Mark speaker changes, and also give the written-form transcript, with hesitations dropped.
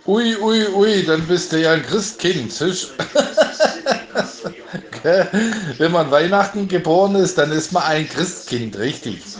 Speaker 1: Ui, ui, ui, dann bist du ja ein Christkind. Siehst? Gell? Wenn man Weihnachten geboren ist, dann ist man ein Christkind, richtig.